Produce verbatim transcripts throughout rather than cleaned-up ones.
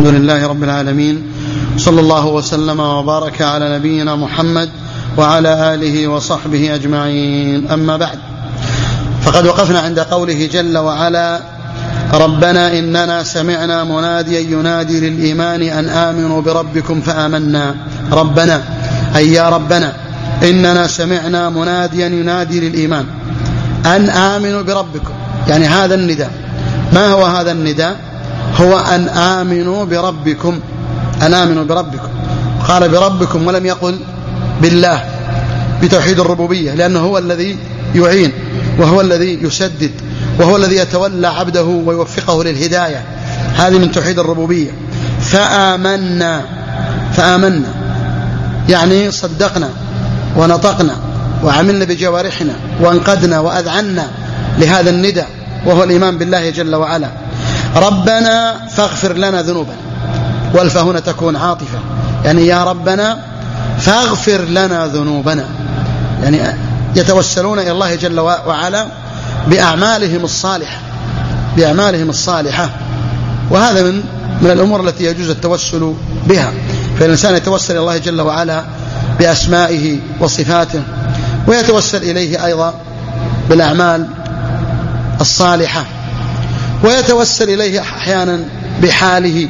الحمد لله رب العالمين، صلى الله وسلم وبارك على نبينا محمد وعلى آله وصحبه أجمعين. أما بعد، فقد وقفنا عند قوله جل وعلا: ربنا إننا سمعنا مناديا ينادي للإيمان أن آمنوا بربكم فآمنا. ربنا أي يا ربنا إننا سمعنا مناديا ينادي للإيمان أن آمنوا بربكم، يعني هذا النداء. ما هو هذا النداء؟ هو أن آمنوا بربكم، أن آمنوا بربكم. قال بربكم ولم يقل بالله، بتوحيد الربوبية، لأنه هو الذي يعين وهو الذي يسدد وهو الذي يتولى عبده ويوفقه للهداية. هذه من توحيد الربوبية. فآمنا، فآمنا يعني صدقنا ونطقنا وعملنا بجوارحنا وانقدنا وأذعنا لهذا النداء، وهو الإيمان بالله جل وعلا. ربنا فاغفر لنا ذنوبنا، والفا هنا تكون عاطفة، يعني يا ربنا فاغفر لنا ذنوبنا، يعني يتوسلون إلى الله جل وعلا بأعمالهم الصالحة، بأعمالهم الصالحة. وهذا من من الأمور التي يجوز التوسل بها، فالإنسان يتوسل إلى الله جل وعلا بأسمائه وصفاته، ويتوسل إليه أيضا بالأعمال الصالحة، ويتوسل إليه أحيانا بحاله،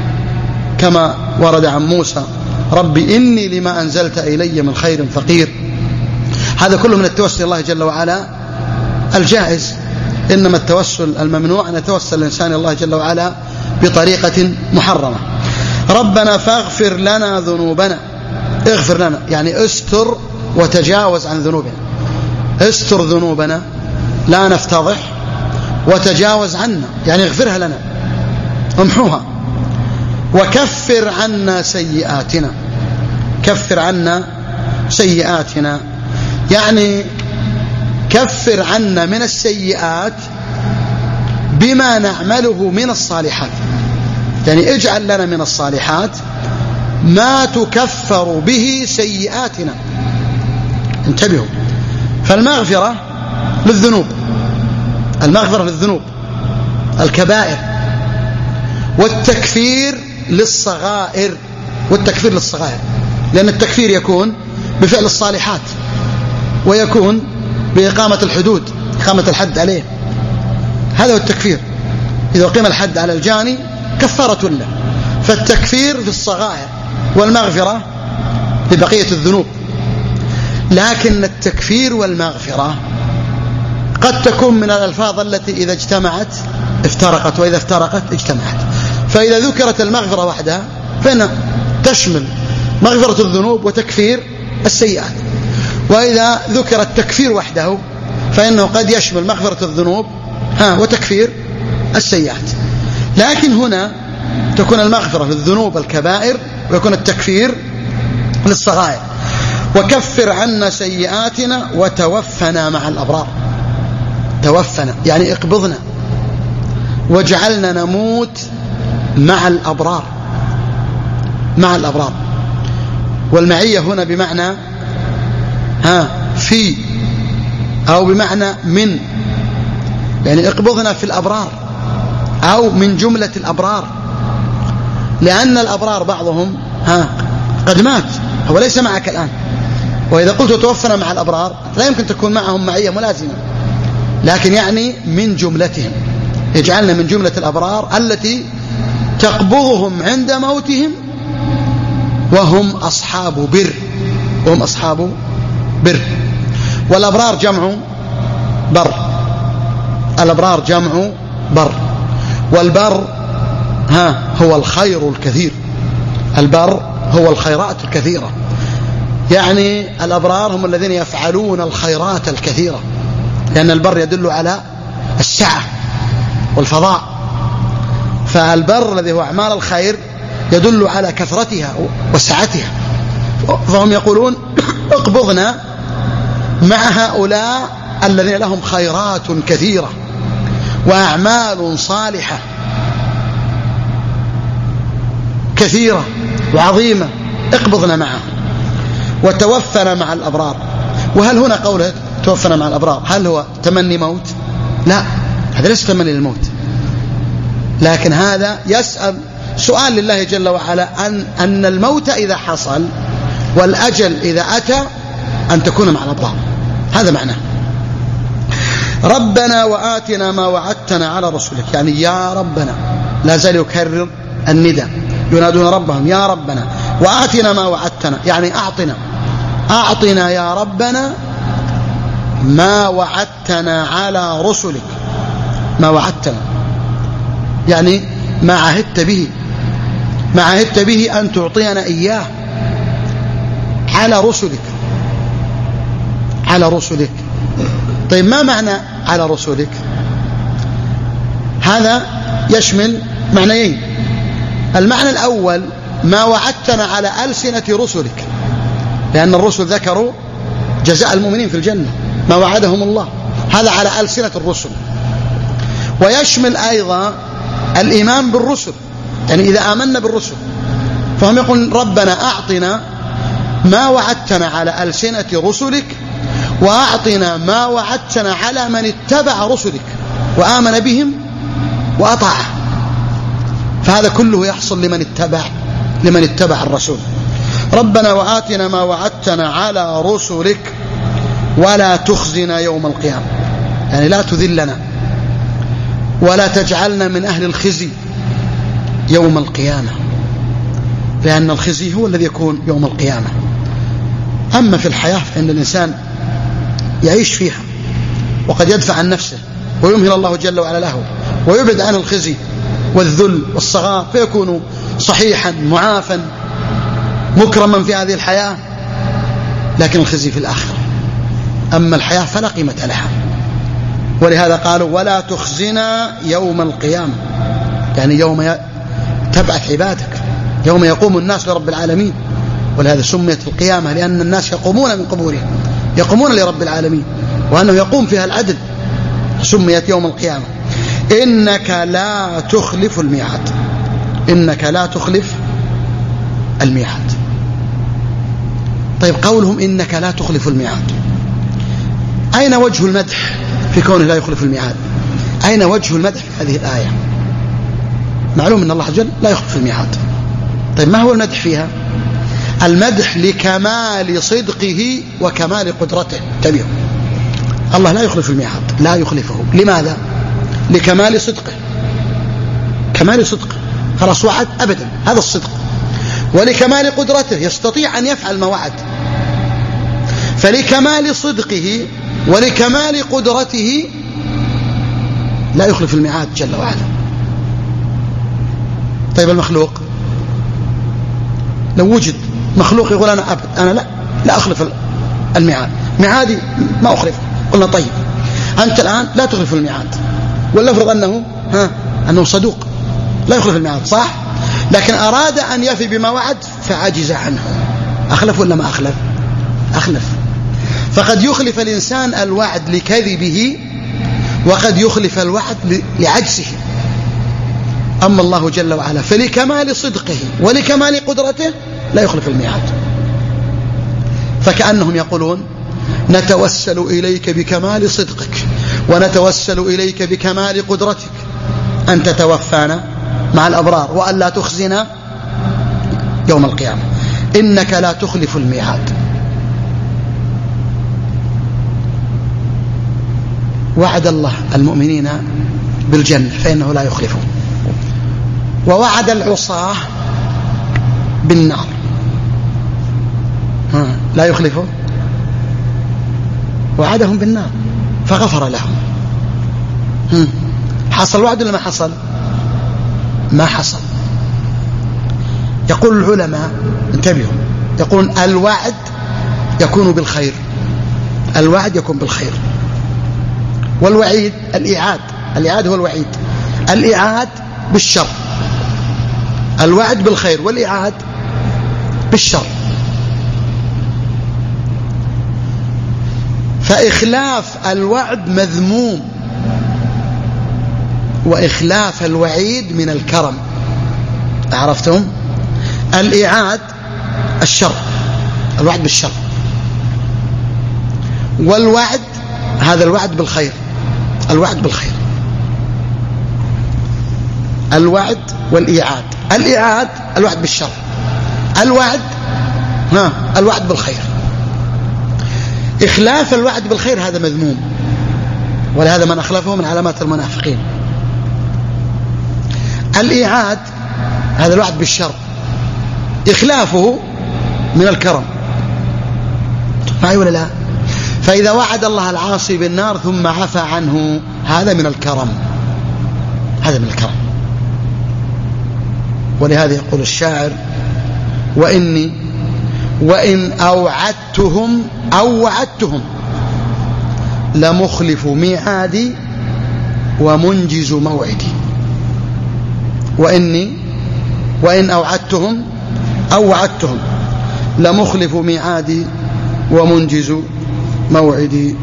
كما ورد عن موسى: ربي إني لما أنزلت إلي من خير فقير. هذا كله من التوسل إلى الله جل وعلا الجائز. إنما التوسل الممنوع أن يتوسل الإنسان إلى الله جل وعلا بطريقة محرمة. ربنا فاغفر لنا ذنوبنا، اغفر لنا يعني استر وتجاوز عن ذنوبنا، استر ذنوبنا لا نفتضح، وتجاوز عنا يعني اغفرها لنا، امحوها. وكفر عنا سيئاتنا، كفر عنا سيئاتنا يعني كفر عنا من السيئات بما نعمله من الصالحات، يعني اجعل لنا من الصالحات ما تكفر به سيئاتنا. انتبهوا، فالمغفرة للذنوب، المغفرة للذنوب الكبائر، والتكفير للصغائر، والتكفير للصغائر، لأن التكفير يكون بفعل الصالحات، ويكون بإقامة الحدود، إقامة الحد عليه. هذا هو التكفير. إذا قيم الحد على الجاني كفارة له. فالتكفير في الصغائر، والمغفرة لبقية الذنوب. لكن التكفير والمغفرة قد تكون من الألفاظ التي إذا اجتمعت افترقت، وإذا افترقت اجتمعت. فإذا ذكرت المغفرة وحدها فإنها تشمل مغفرة الذنوب وتكفير السيئات، وإذا ذكر التكفير وحده فإنه قد يشمل مغفرة الذنوب ها وتكفير السيئات. لكن هنا تكون المغفرة للذنوب الكبائر، ويكون التكفير للصغائر. وكفر عنا سيئاتنا وتوفنا مع الأبرار. توفنا يعني اقبضنا، واجعلنا نموت مع الأبرار، مع الأبرار. والمعية هنا بمعنى ها في، أو بمعنى من، يعني اقبضنا في الأبرار أو من جملة الأبرار، لأن الأبرار بعضهم ها قد مات، هو ليس معك الآن. وإذا قلت توفنا مع الأبرار لا يمكن تكون معهم معية ملازمة، لكن يعني من جملتهم، يجعلنا من جملة الأبرار التي تقبضهم عند موتهم وهم أصحاب بر، وهم أصحاب بر. والأبرار جمع بر، الأبرار جمع بر، والبر ها هو الخير الكثير، البر هو الخيرات الكثيرة، يعني الأبرار هم الذين يفعلون الخيرات الكثيرة، لأن البر يدل على السعة والفضاء، فالبر الذي هو أعمال الخير يدل على كثرتها وسعتها. فهم يقولون اقبضنا مع هؤلاء الذين لهم خيرات كثيرة وأعمال صالحة كثيرة وعظيمة، اقبضنا معهم. وتوفنا مع الأبرار. وهل هنا قوله توفنا مع الأبرار هل هو تمني موت؟ لا، هذا ليس تمني للموت، لكن هذا يسأل سؤال لله جل وعلا أن, أن الموت إذا حصل والأجل إذا أتى أن تكون مع الأبرار. هذا معناه. ربنا وآتنا ما وعدتنا على رسلك، يعني يا ربنا، لا زال يكرر النداء، ينادون ربهم يا ربنا وآتنا ما وعدتنا، يعني أعطنا أعطنا يا ربنا ما وعدتنا على رسلك. ما وعدتنا يعني ما عهدت به، ما عهدت به أن تعطينا إياه على رسلك، على رسلك. طيب ما معنى على رسلك؟ هذا يشمل معنيين. المعنى الأول ما وعدتنا على ألسنة رسلك، لأن الرسل ذكروا جزاء المؤمنين في الجنة، ما وعدهم الله، هذا على ألسنة الرسل. ويشمل أيضا الإيمان بالرسل، يعني إذا آمنا بالرسل فهم يقول ربنا أعطنا ما وعدتنا على ألسنة رسلك، وأعطنا ما وعدتنا على من اتبع رسلك وآمن بهم وأطاعه. فهذا كله يحصل لمن اتبع لمن اتبع الرسول. ربنا وآتنا ما وعدتنا على رسلك ولا تخزنا يوم القيامة، يعني لا تذلنا ولا تجعلنا من أهل الخزي يوم القيامة، لأن الخزي هو الذي يكون يوم القيامة. أما في الحياة فإن الإنسان يعيش فيها وقد يدفع عن نفسه ويمهل الله جل وعلا له ويبعد عن الخزي والذل والصغار، فيكون صحيحا معافا مكرما في هذه الحياة، لكن الخزي في الآخرة. أما الحياة فلا قيمة لها. ولهذا قالوا ولا تخزنا يوم القيامة، يعني يوم تبعث عبادك، يوم يقوم الناس لرب العالمين. ولهذا سميت القيامة لأن الناس يقومون من قبورهم، يقومون لرب العالمين، وأنه يقوم فيها العدل، سميت يوم القيامة. إنك لا تخلف الميعاد، إنك لا تخلف الميعاد. طيب قولهم إنك لا تخلف الميعاد، أين وجه المدح في كونه لا يخلف الميعاد؟ أين وجه المدح في هذه الآية؟ معلوم أن الله عز وجل لا يخلف الميعاد. طيب ما هو المدح فيها؟ المدح لكمال صدقه وكمال قدرته. تبيه الله لا يخلف الميعاد، لا يخلفه. لماذا؟ لكمال صدقه، كمال صدقه، خلاص وعد أبدا، هذا الصدق. ولكمال قدرته، يستطيع أن يفعل ما وعد. فلكمال صدقه ولكمال قدرته لا يخلف الميعاد جل وعلا. طيب المخلوق، لو وجد مخلوق يقول أنا أبد أنا لا لا أخلف الميعاد، ميعادي ما أخلف، قلنا طيب أنت الآن لا تخلف الميعاد، ولنفرض أنه ها أنه صدوق لا يخلف الميعاد، صح؟ لكن أراد أن يفي بما وعد فعجز عنه، أخلف ولا ما أخلف؟ أخلف. فقد يخلف الإنسان الوعد لكذبه، وقد يخلف الوعد لعجزه. أما الله جل وعلا فلكمال صدقه ولكمال قدرته لا يخلف الميعاد. فكأنهم يقولون نتوسل إليك بكمال صدقك ونتوسل إليك بكمال قدرتك أن تتوفانا مع الأبرار وأن لا تخزنا يوم القيامة، إنك لا تخلف الميعاد. وعد الله المؤمنين بالجنة فإنه لا يخلفه، ووعد العصاة بالنار لا يخلفه، وعدهم بالنار فغفر لهم. حصل وعد ولا ما حصل؟ ما حصل. يقول العلماء انتبهوا، يقولون الوعد يكون بالخير، الوعد يكون بالخير، والوعيد الإعاد، الإعاد هو الوعيد، الإعاد بالشر، الوعد بالخير والإعاد بالشر. فإخلاف الوعد مذموم، وإخلاف الوعيد من الكرم. عرفتم؟ الإعاد الشر، الوعد بالشر، والوعد هذا الوعد بالخير، الوعد بالخير. الوعد والإيعاد. الإيعاد الوعد بالشر، الوعد ها الوعد بالخير. إخلاف الوعد بالخير هذا مذموم، ولهذا من أخلفه من علامات المنافقين. الإيعاد هذا الوعد بالشر، إخلافه من الكرم. معي ولا لا؟ فإذا وعد الله العاصي بالنار ثم عفى عنه هذا من الكرم، هذا من الكرم. ولهذا يقول الشاعر: وإني وإن أوعدتهم أو وعدتهم لمخلف ميعادي ومنجز موعدي. وإني وإن أوعدتهم أو وعدتهم لمخلف ميعادي ومنجز موعدي.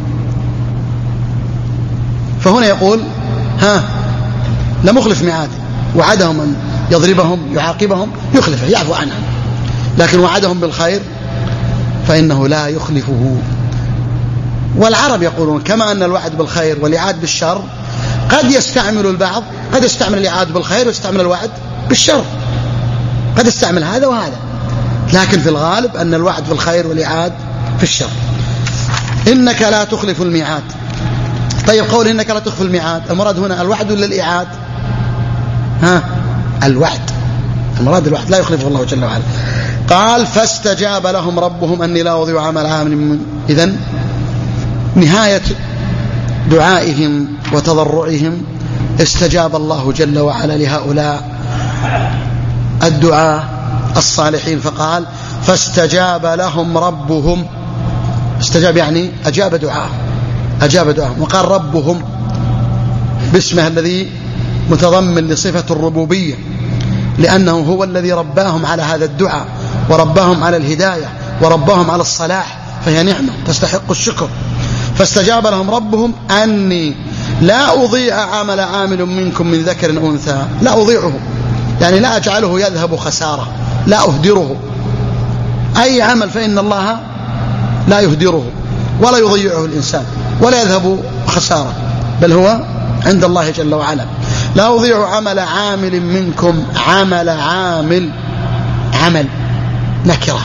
فهنا يقول ها لمخلف ميعادي، وعدهم أن يضربهم يعاقبهم يخلفه يعفو عنهم، لكن وعدهم بالخير فإنه لا يخلفه. والعرب يقولون كما أن الوعد بالخير والإعاد بالشر قد يستعمل البعض، قد يستعمل الإعاد بالخير ويستعمل الوعد بالشر، قد يستعمل هذا وهذا، لكن في الغالب أن الوعد في الخير والإعاد في الشر. إنك لا تخلف الميعاد. طيب قول إنك لا تخلف الميعاد، المراد هنا الوعد ولا الإعاد؟ ها الوعد، المراد الوعد، لا يخلفه الله جل وعلا. قال فاستجاب لهم ربهم أني لا أضيع عمل عامل من. إذن نهاية دعائهم وتضرعهم استجاب الله جل وعلا لهؤلاء الدعاء الصالحين، فقال فاستجاب لهم ربهم. استجاب يعني أجاب دعاءهم، أجاب دعاءهم. وقال ربهم باسمه الذي متضمن لصفة الربوبية، لأنه هو الذي رباهم على هذا الدعاء ورباهم على الهداية ورباهم على الصلاح، فهي نعمة تستحق الشكر. فاستجاب لهم ربهم أني لا أضيع عمل عامل منكم من ذكر أو أنثى. لا أضيعه يعني لا أجعله يذهب خسارة، لا أهدره. أي عمل فإن الله لا يهدره ولا يضيعه الإنسان ولا يذهب خسارة، بل هو عند الله جل وعلا. لا أضيع عمل عامل منكم. عمل عامل، عمل نكرة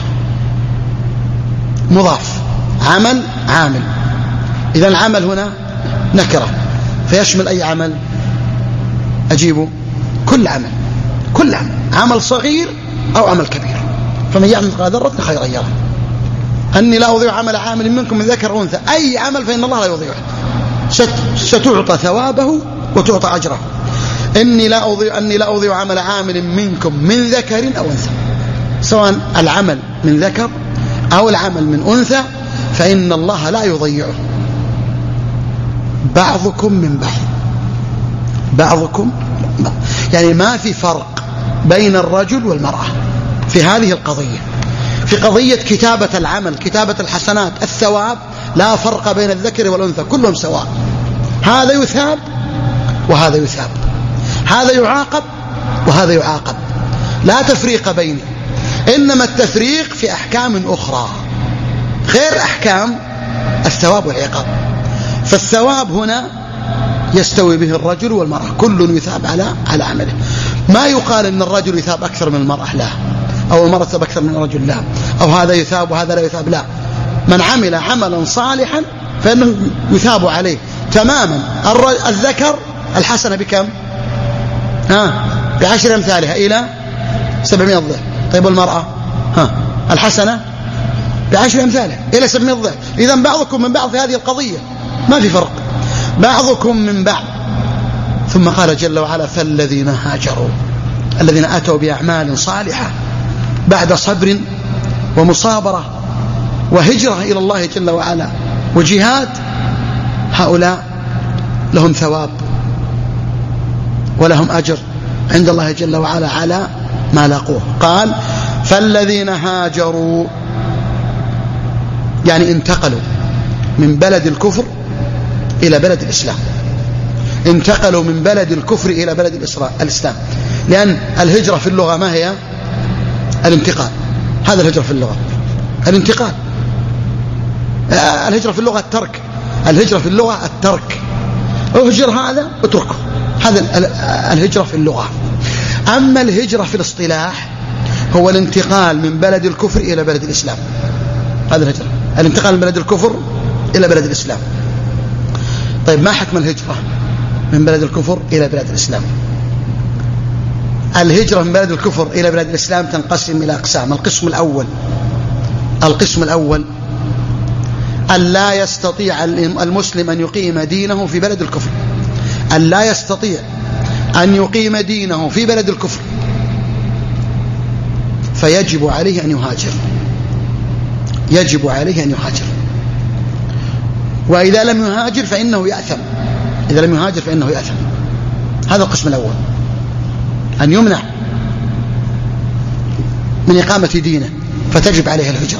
مضاف، عمل عامل. إذا العمل هنا نكرة فيشمل أي عمل؟ أجيبه كل عمل، كل عمل، عمل صغير أو عمل كبير. فمن يعمل مثقال ذرة خيرا يره. أني لا أضيع عمل عامل منكم من ذكر أو أنثى. أي عمل فإن الله لا يضيعه، ستعطى ثوابه وتعطى أجره. إني لا أضيع أني لا أضيع عمل عامل منكم من ذكر أو أنثى، سواء العمل من ذكر أو العمل من أنثى فإن الله لا يضيعه. بعضكم من بعض، بعضكم بعض. يعني ما في فرق بين الرجل والمرأة في هذه القضية. في قضية كتابة العمل، كتابة الحسنات، الثواب، لا فرق بين الذكر والأنثى، كلهم سواء. هذا يثاب وهذا يثاب، هذا يعاقب وهذا يعاقب، لا تفريق بينه. إنما التفريق في أحكام أخرى غير أحكام الثواب والعقاب. فالثواب هنا يستوي به الرجل والمرأة، كل يثاب على على عمله. ما يقال إن الرجل يثاب أكثر من المرأة، لا، أو المرأة يثاب أكثر من الرجل، لا، أو هذا يثاب وهذا لا يثاب، لا. من عمل عملا صالحا فإنه يثاب عليه تماما. الذكر الحسنة بكم؟ ها بعشر أمثالها إلى سبعمائة ضعف. طيب والمرأة ها الحسنة بعشر أمثالها إلى سبعمائة ضعف. إذن بعضكم من بعض في هذه القضية، ما في فرق، بعضكم من بعض. ثم قال جل وعلا فالذين هاجروا، الذين أتوا بأعمال صالحة بعد صبر ومصابرة وهجرة إلى الله جل وعلا وجهاد، هؤلاء لهم ثواب ولهم أجر عند الله جل وعلا على ما لاقوه. قال فالذين هاجروا يعني انتقلوا من بلد الكفر إلى بلد الإسلام، انتقلوا من بلد الكفر إلى بلد الإسلام. لأن الهجرة في اللغة ما هي؟ الانتقال. هذا الهجرة في اللغة الانتقال. الهجرة في اللغة الترك، الهجرة في اللغة الترك. اهجر هذا اتركه، هذا الهجرة في اللغة. أما الهجرة في الاصطلاح هو الانتقال من بلد الكفر إلى بلد الإسلام. هذا الهجرة، الانتقال من بلد الكفر إلى بلد الإسلام. طيب ما حكم الهجرة من بلد الكفر إلى بلد الإسلام؟ الهجرة من بلد الكفر إلى بلد الإسلام تنقسم إلى أقسام. القسم الأول القسم الأول أن لا يستطيع المسلم أن يقيم دينه في بلد الكفر، أن لا يستطيع أن يقيم دينه في بلد الكفر، فيجب عليه أن يهاجر، يجب عليه أن يهاجر. وإذا لم يهاجر فإنه يأثم، إذا لم يهاجر فإنه يأثم. هذا القسم الأول، أن يمنع من إقامة دينه فتجب عليه الهجرة.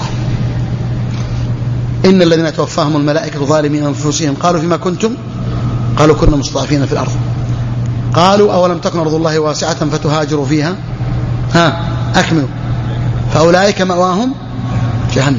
إن الذين توفاهم الملائكة ظالمي أنفسهم قالوا فيما كنتم؟ قالوا كنا مستضعفين في الأرض. قالوا أولم تكن أرض الله واسعة فتهاجروا فيها؟ ها أكملوا. فأولئك مأواهم جهنم.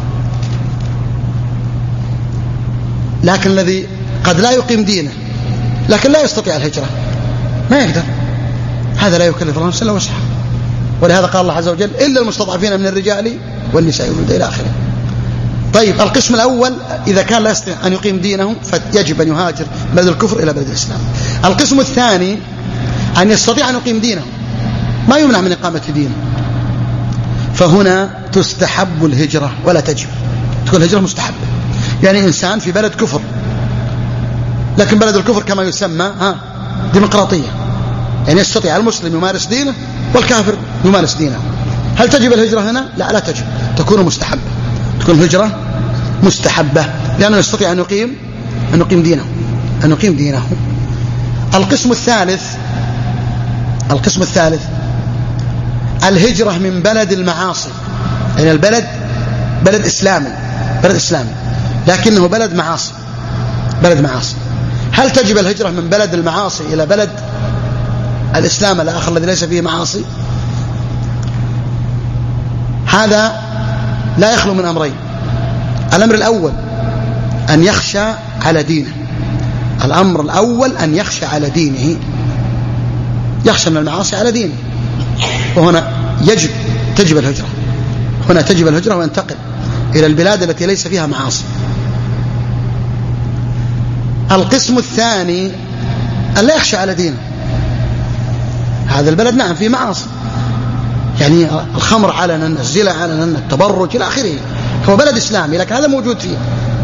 لكن الذي قد لا يقيم دينه لكن لا يستطيع الهجرة، ما يقدر، هذا لا يكلف الله نفسا إلا وسعها. ولهذا قال الله عز وجل إلا المستضعفين من الرجال والنساء والولدان إلى آخره. طيب القسم الأول إذا كان لا يستطيع أن يقيم دينه فيجب أن يهاجر من بلد الكفر إلى بلد الإسلام. القسم الثاني أن يستطيع أن يقيم دينه، ما يمنع من إقامة دينه، فهنا تستحب الهجرة ولا تجب. تكون الهجرة مستحبة. يعني إنسان في بلد كفر، لكن بلد الكفر كما يسمى ها ديمقراطية، يعني يستطيع المسلم يمارس دينه والكافر يمارس دينه. هل تجب الهجرة هنا؟ لا لا تجب، تكون مستحبة، تكون الهجرة مستحبة لأنه يستطيع أن يقيم أن يقيم دينه أن يقيم دينه. القسم الثالث القسم الثالث الهجرة من بلد المعاصي، يعني البلد بلد إسلامي بلد إسلامي لكنه بلد معاصي بلد معاصي. هل تجب الهجرة من بلد المعاصي إلى بلد الإسلام الآخر الذي ليس فيه معاصي؟ هذا لا يخلو من أمرين. الأمر الأول أن يخشى على دينه، الأمر الأول أن يخشى على دينه، يخشى من المعاصي على دينه، وهنا يجب تجب الهجرة، هنا تجب الهجرة وينتقل إلى البلاد التي ليس فيها معاصي. القسم الثاني أن لا يخشى على دينه، هذا البلد نعم فيه معاصي، يعني الخمر علنا، الزنا علنا، التبرج إلى آخره، هو بلد إسلامي لكن هذا موجود فيه،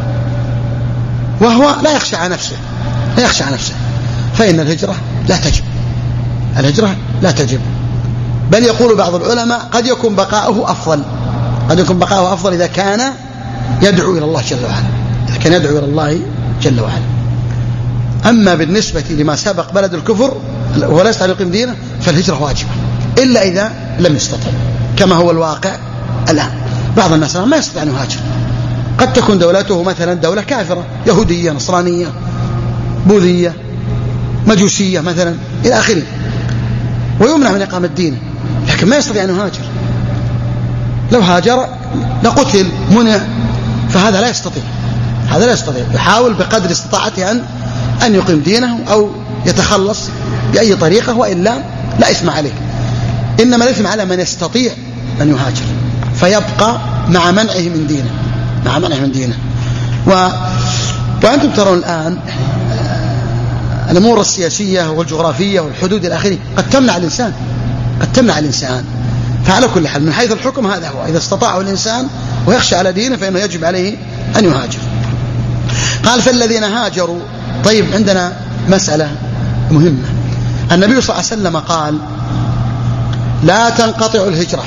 وهو لا يخشى على نفسه لا يخشى على نفسه فإن الهجرة لا تجب، الهجرة لا تجب. بل يقول بعض العلماء قد يكون بقاؤه أفضل، قد يكون بقاؤه أفضل إذا كان يدعو إلى الله جل وعلا، إذا كان يدعو إلى الله جل وعلا. أما بالنسبة لما سبق بلد الكفر ولا يستطيع يقيم دينه فالهجرة واجبة إلا إذا لم يستطع، كما هو الواقع الآن. بعض الناس ما يستطيع أن يهاجر، قد تكون دولته مثلا دولة كافرة يهودية نصرانية بوذية مجوسية مثلا إلى آخره، ويمنع من إقامة دينه لكن ما يستطيع أن يهاجر. لو هاجر لقتل منع، فهذا لا يستطيع، هذا لا يستطيع، يحاول بقدر استطاعته أن أن يقيم دينه أو يتخلص بأي طريقة، وإلا لا إثم عليه. إنما الإثم على من يستطيع أن يهاجر فيبقى مع منعه من دينه مع منعه من دينه و... وأنتم ترون الآن الأمور السياسية والجغرافية والحدود إلى آخره قد تمنع الإنسان قد تمنع الإنسان فعلى كل حال من حيث الحكم هذا هو، إذا استطاعه الإنسان ويخشى على دينه فإنه يجب عليه أن يهاجر. قال فالذين هاجروا. طيب عندنا مسألة مهمة، النبي صلى الله عليه وسلم قال لا تنقطع الهجرة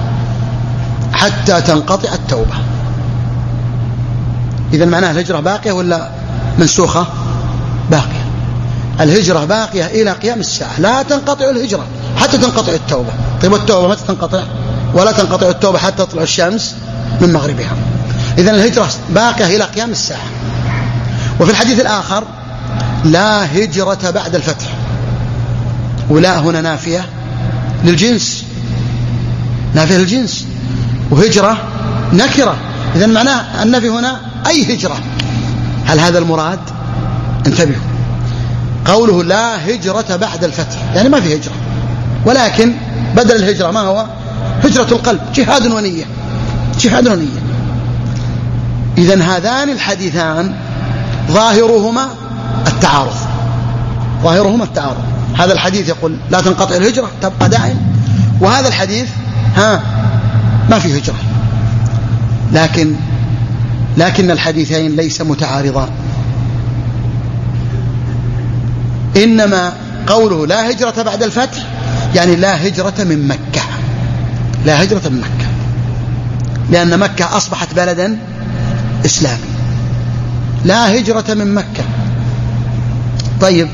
حتى تنقطع التوبة. إذا معناها الهجرة باقية ولا منسوخة؟ باقية، الهجرة باقية إلى قيام الساعة، لا تنقطع الهجرة حتى تنقطع التوبة. طيب التوبة متى تنقطع؟ ولا تنقطع التوبة حتى تطلع الشمس من مغربها. إذن الهجرة باقية إلى قيام الساعة. وفي الحديث الآخر لا هجرة بعد الفتح، ولا هنا نافية للجنس، نافية للجنس، وهجرة نكرة، إذن معناه النفي هنا أي هجرة. هل هذا المراد؟ انتبهوا، قوله لا هجرة بعد الفتح يعني ما في هجرة، ولكن بدل الهجرة ما هو؟ هجرة القلب، جهاد ونية، جهاد ونية. إذن هذان الحديثان ظاهرهما التعارض، ظاهرهما التعارض. هذا الحديث يقول لا تنقطع الهجرة تبقى دائم، وهذا الحديث ها ما في هجرة. لكن لكن الحديثين ليس متعارضان، إنما قوله لا هجرة بعد الفتح يعني لا هجرة من مكة، لا هجرة من مكة، لأن مكة أصبحت بلدا إسلامي، لا هجرة من مكة. طيب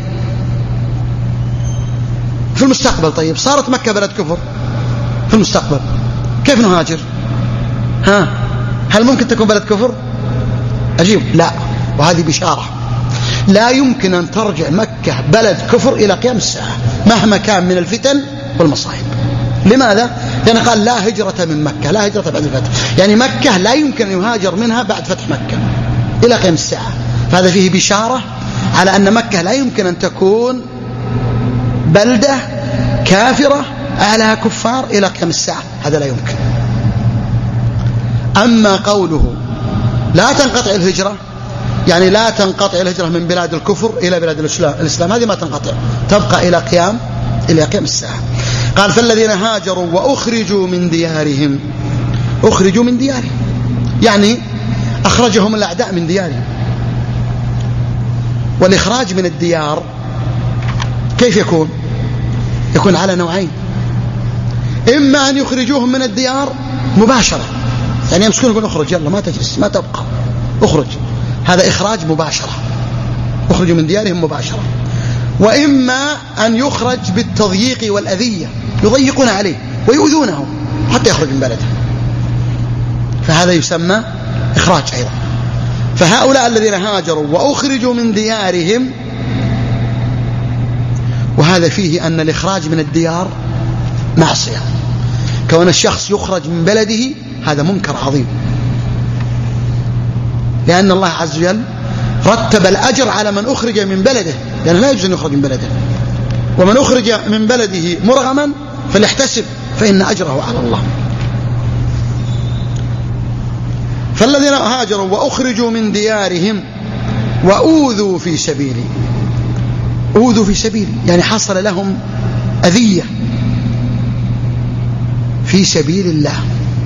في المستقبل، طيب صارت مكة بلد كفر في المستقبل، كيف نهاجر؟ ها هل ممكن تكون بلد كفر؟ أجيب لا، وهذه بشارة، لا يمكن أن ترجع مكة بلد كفر إلى قيام الساعة مهما كان من الفتن والمصائب. لماذا؟ لأن قال لا هجرة من مكة، لا هجرة بعد الفتح، يعني مكة لا يمكن أن يهاجر منها بعد فتح مكة إلى قيام الساعة. فهذا فيه بشارة على أن مكة لا يمكن أن تكون بلدة كافرة أهلها كفار إلى قيام الساعة، هذا لا يمكن. أما قوله لا تنقطع الهجرة يعني لا تنقطع الهجرة من بلاد الكفر إلى بلاد الإسلام, الإسلام هذه ما تنقطع، تبقى إلى قيام إلى قيام الساعة. قال فالذين هاجروا وأخرجوا من ديارهم، أخرجوا من ديارهم يعني أخرجهم الأعداء من ديارهم. والإخراج من الديار كيف يكون؟ يكون على نوعين، إما أن يخرجوهم من الديار مباشرة، يعني يمسكون يقول اخرج يلا ما تجلس ما تبقى اخرج، هذا إخراج مباشرة، اخرجوا من ديارهم مباشرة. وإما أن يخرج بالتضييق والأذية، يضيقون عليه ويؤذونه حتى يخرج من بلده، فهذا يسمى إخراج أيضا. فهؤلاء الذين هاجروا وأخرجوا من ديارهم، وهذا فيه أن الإخراج من الديار معصية، كون الشخص يخرج من بلده هذا منكر عظيم، لأن الله عز وجل رتب الأجر على من أخرج من بلده، لأنه لا يجوز أن يخرج من بلده، ومن أخرج من بلده مرغما فليحتسب فإن أجره على الله. فالذين هاجروا وأخرجوا من ديارهم وأوذوا في سبيلي، أوذوا في سبيلي يعني حصل لهم أذية في سبيل الله،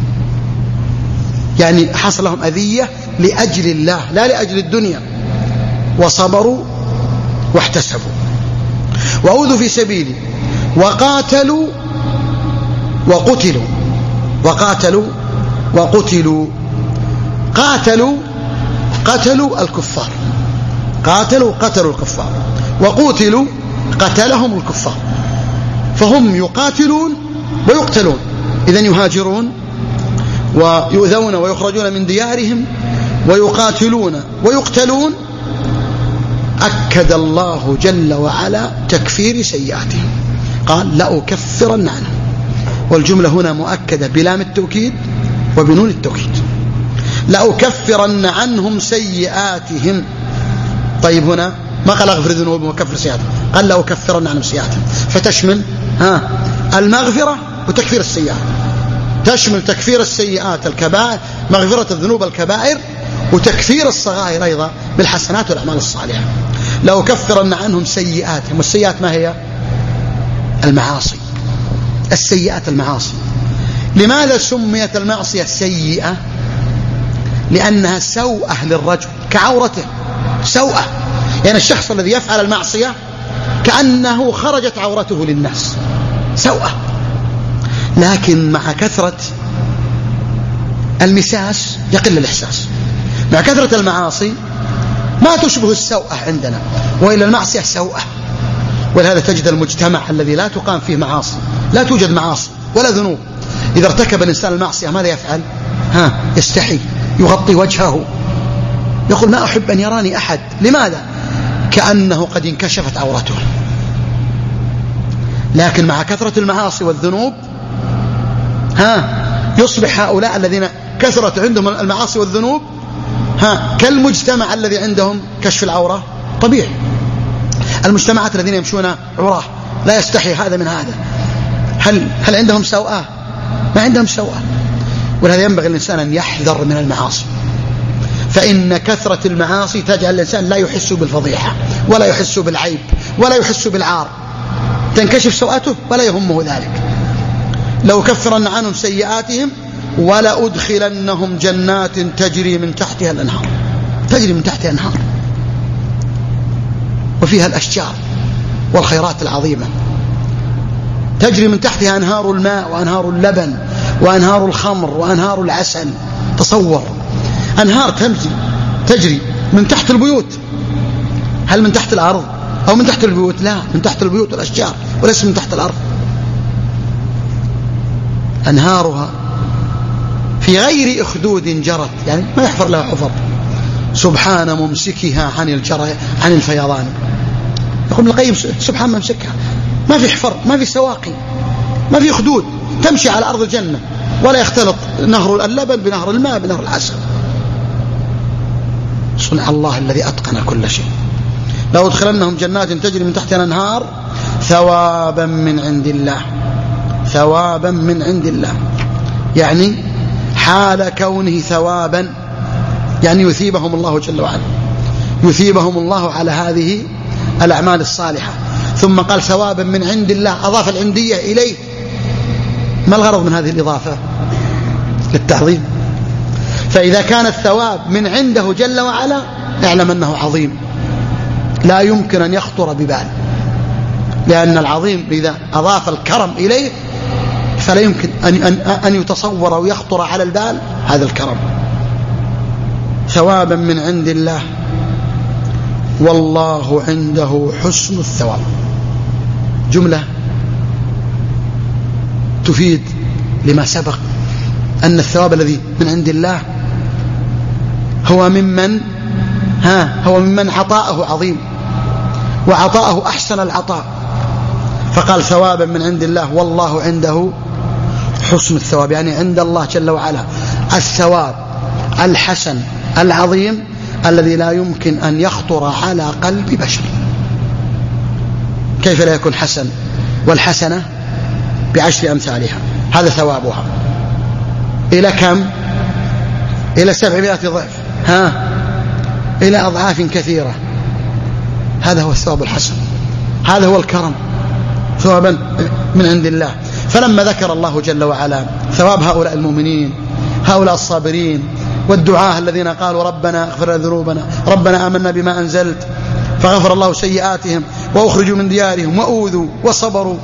يعني حصل لهم أذية لأجل الله لا لأجل الدنيا، وصبروا واحتسبوا. وأوذوا في سبيلي وقاتلوا وقتلوا، وقاتلوا وقتلوا، قاتلوا قتلوا الكفار، قاتلوا قتلوا الكفار، وقتلوا قتلهم الكفار، فهم يقاتلون ويقتلون، إذن يهاجرون ويؤذون ويخرجون من ديارهم ويقاتلون ويقتلون. أكد الله جل وعلا تكفير سيئاتهم، قال لأكفرن عنهم، والجملة هنا مؤكدة بلام التوكيد وبنون التوكيد، لأكفرن عنهم سيئاتهم. طيب هنا ما قال أغفر ذنوبهم وكفر سيئاتهم، قال لأكفرن عنهم سيئاتهم، فتشمل ها المغفرة وتكفير السيئات، تشمل تكفير السيئات الكبائر، مغفرة الذنوب الكبائر، وتكفير الصغائر أيضا بالحسنات والأعمال الصالحة. لو كفرن عنهم سيئاتهم، والسيئات ما هي؟ المعاصي، السيئات المعاصي. لماذا سميت المعصية سيئة؟ لأنها سوءة للرجل كعورته، سوءة يعني الشخص الذي يفعل المعصية كأنه خرجت عورته للناس، سوءة. لكن مع كثرة المساس يقل الإحساس، مع كثرة المعاصي ما تشبه السوءة عندنا، وإلا المعصية سوءة. ولهذا تجد المجتمع الذي لا تقام فيه معاصي، لا توجد معاصي ولا ذنوب، إذا ارتكب الإنسان المعصية ماذا يفعل؟ ها يستحي، يغطي وجهه، يقول ما أحب أن يراني أحد. لماذا؟ كأنه قد انكشفت عورته. لكن مع كثرة المعاصي والذنوب ها يصبح هؤلاء الذين كثرت عندهم المعاصي والذنوب ها كالمجتمع الذي عندهم كشف العورة طبيعي. المجتمعات الذين يمشون عراه لا يستحي هذا من هذا، هل, هل عندهم سوءة؟ ما عندهم سوءة. ولهذا ينبغي الإنسان أن يحذر من المعاصي، فإن كثرة المعاصي تجعل الإنسان لا يحس بالفضيحة ولا يحس بالعيب ولا يحس بالعار، تنكشف سوءته ولا يهمه ذلك. لو كفرن عنهم سيئاتهم ولا أدخلنهم جنات تجري من تحتها الأنهار، تجري من تحتها الأنهار وفيها الأشجار والخيرات العظيمة، تجري من تحتها أنهار الماء وأنهار اللبن وأنهار الخمر وأنهار العسل. تصور أنهار تمشي تجري من تحت البيوت. هل من تحت الأرض أو من تحت البيوت؟ لا، من تحت البيوت والأشجار وليس من تحت الأرض. أنهارها في غير أخدود جرت، يعني ما يحفر لها حفر، سبحان ممسكها عن الجرى عن الفيضان. يقول ابن القيم سبحان ممسكها، ما في حفر، ما في سواقي، ما في أخدود، تمشي على أرض الجنة ولا يختلط نهر اللبن بنهر الماء بنهر العسل. صنع الله الذي أتقن كل شيء. لو أدخلنهم جنات تجري من تحتها الأنهار ثوابا من عند الله، ثوابا من عند الله، يعني حال كونه ثوابا، يعني يثيبهم الله جل وعلا، يثيبهم الله على هذه الأعمال الصالحة. ثم قال ثوابا من عند الله، أضاف العندية إليه. ما الغرض من هذه الإضافة؟ للتعظيم. فإذا كان الثواب من عنده جل وعلا اعلم أنه عظيم، لا يمكن أن يخطر ببال، لأن العظيم إذا أضاف الكرم إليه فلا يمكن أن, أن, أن يتصور أو يخطر على البال هذا الكرم. ثوابا من عند الله والله عنده حسن الثواب. جملة تفيد لما سبق أن الثواب الذي من عند الله هو ممن ها هو ممن عطاءه عظيم وعطاءه أحسن العطاء، فقال ثوابا من عند الله والله عنده حسن الثواب، يعني عند الله جل وعلا الثواب الحسن العظيم الذي لا يمكن أن يخطر على قلب بشر. كيف لا يكون حسن؟ والحسنة بعشر أمثالها، هذا ثوابها. إلى كم؟ إلى سبعمائة ضعف، ها إلى أضعاف كثيرة. هذا هو الثواب الحسن، هذا هو الكرم، ثوابا من عند الله. فلما ذكر الله جل وعلا ثواب هؤلاء المؤمنين، هؤلاء الصابرين والدعاة الذين قالوا ربنا اغفر لنا ذنوبنا، ربنا آمنا بما أنزلت، فغفر الله سيئاتهم وأخرجوا من ديارهم وأوذوا وصبروا،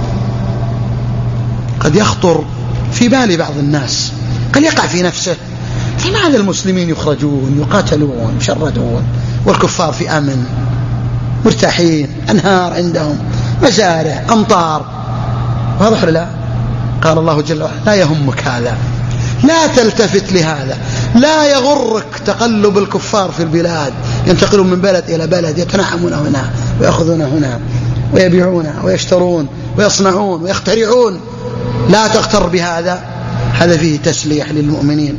قد يخطر في بال بعض الناس، قد يقع في نفسه لماذا المسلمين يخرجون يقاتلون يشردون والكفار في أمن مرتاحين، أنهار عندهم، مزارع، أمطار. واضح لا؟ قال الله جل وعلا لا يهمك هذا، لا تلتفت لهذا، لا يغرك تقلب الكفار في البلاد، ينتقلون من بلد إلى بلد، يتنعمون هنا ويأخذون هنا ويبيعون ويشترون ويصنعون ويخترعون. لا تغتر بهذا، هذا فيه تسليح للمؤمنين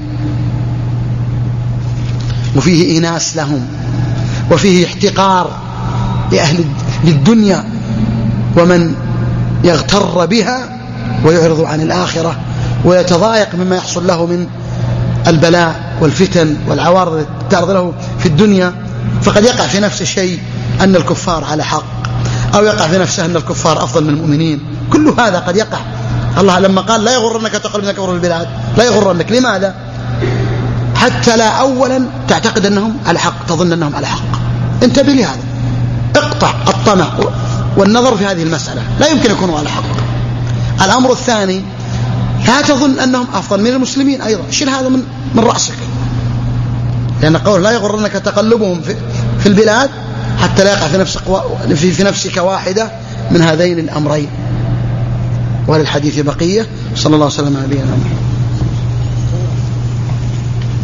وفيه إناس لهم وفيه احتقار لأهل للدنيا، ومن يغتر بها ويعرض عن الآخرة ويتضايق مما يحصل له من البلاء والفتن والعوارض التي تعرض له في الدنيا، فقد يقع في نفس الشيء أن الكفار على حق، أو يقع في نفسه أن الكفار أفضل من المؤمنين. كل هذا قد يقع. الله لما قال لا يغرنك تقلب من كفر البلاد، لا يغرنك. لماذا؟ حتى لا أولا تعتقد أنهم على حق، تظن أنهم على حق. انتبه لهذا، اقطع الطمع والنظر في هذه المسألة، لا يمكن يكونوا على حق. الأمر الثاني، لا تظن أنهم أفضل من المسلمين أيضا، شيل هذا من, من رأسك، لأن قول لا يغرنك تقلبهم في, في البلاد حتى لا يقع في نفسك, في, في نفسك واحدة من هذين الأمرين. وللحديث بقية. صلى الله عليه وسلم على نبينا محمد.